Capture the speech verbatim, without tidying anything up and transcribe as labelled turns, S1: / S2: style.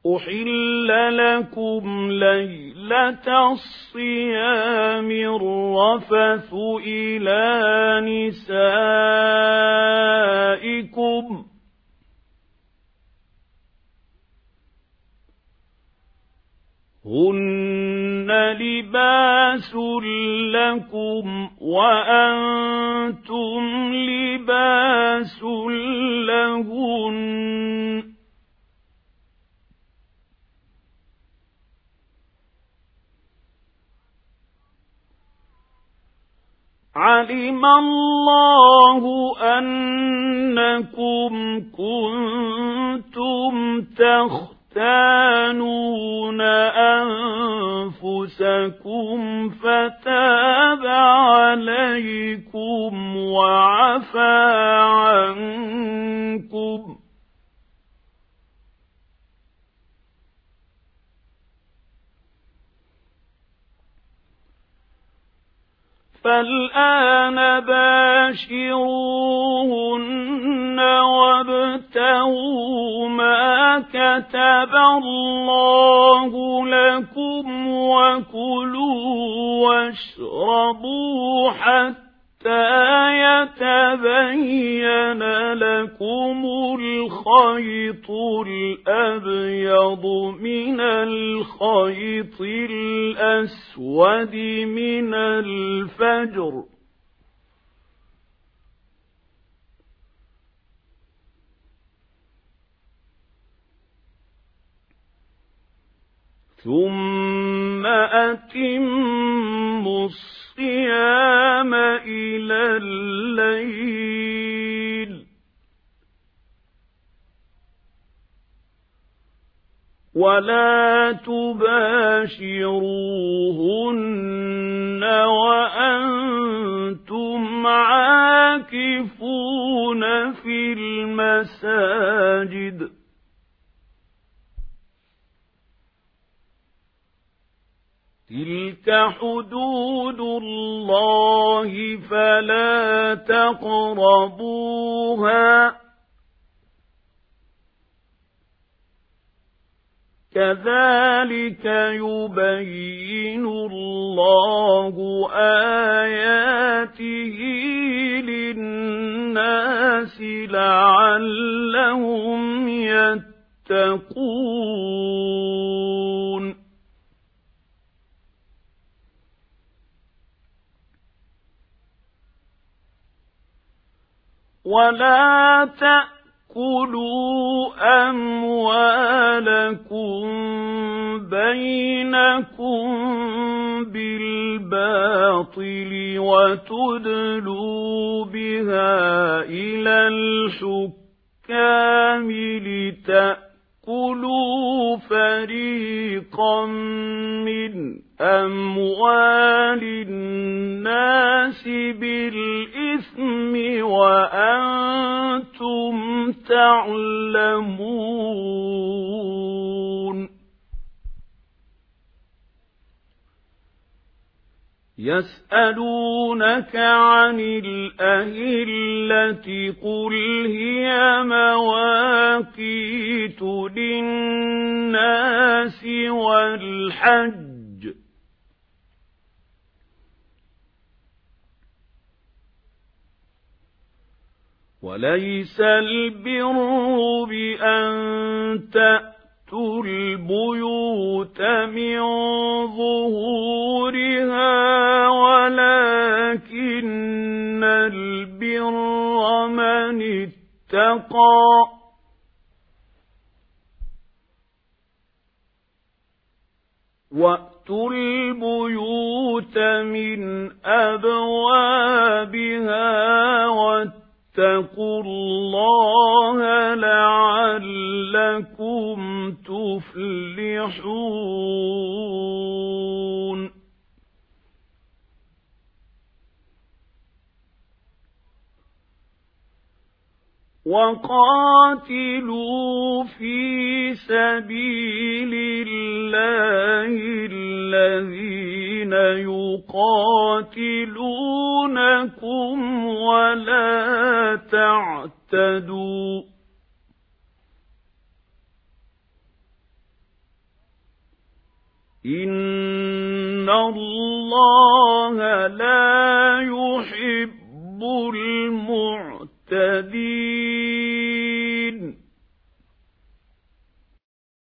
S1: أحل لكم ليلة الصيام الرفث إلى نسائكم هن لباس لكم وأنتم لباس لهن علم الله أنكم كنتم تختانون أنفسكم فتاب عليكم وعفى عنكم فالآن باشروهن وابتغوا ما كتب الله لكم وكلوا واشربوا حتى يتبين لكم الخيط الأبيض من الخيط الأسود من الفجر ثم أتموا الصيام إلى الليل ولا تباشروهن وأنتم عاكفون في المساجد تلك حدود الله فلا تقربوها كذلك يبين الله آياته للناس لعلهم يتقون ولا تأكلوا أموالكم بينكم بالباطل وتدلوا بها إلى الحكام لتأكلوا فريقا من أموال الناس بالإثم وأنتم تعلمون يسألونك عن الأهلة قل هي مواقيت للناس والحج وليس البر بأن تأتوا البيوت من ظهورها ولكن البر من اتقى وأتوا البيوت من أبوابها واتقوا الله لعلكم تفلحون وقاتلوا في سبيل الله الذين يقاتلونكم ولا تعتدوا إِنَّ اللَّهَ لَا يُحِبُّ الْمُعْتَدِينَ.